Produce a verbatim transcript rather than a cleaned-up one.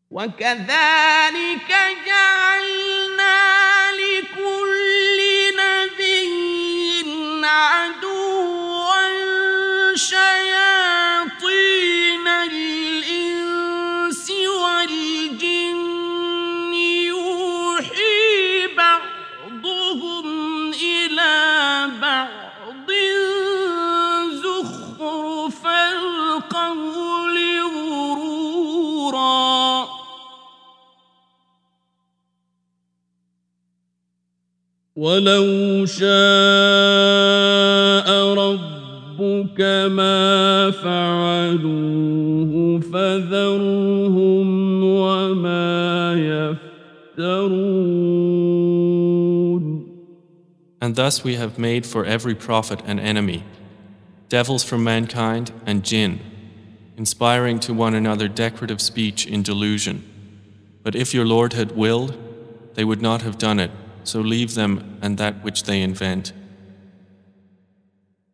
وكذلك جعلنا لكل نبي عدوا شياطين الإنس والجن يوحي بعضهم إلى بعض زخرف القول غرورا ولو شاء ربك ما فعلوه فذرهم وما يفترون. And thus we have made for every prophet an enemy, devils from mankind and jinn, inspiring to one another decorative speech in delusion. But if your Lord had willed, they would not have done it, so leave them and that which they invent.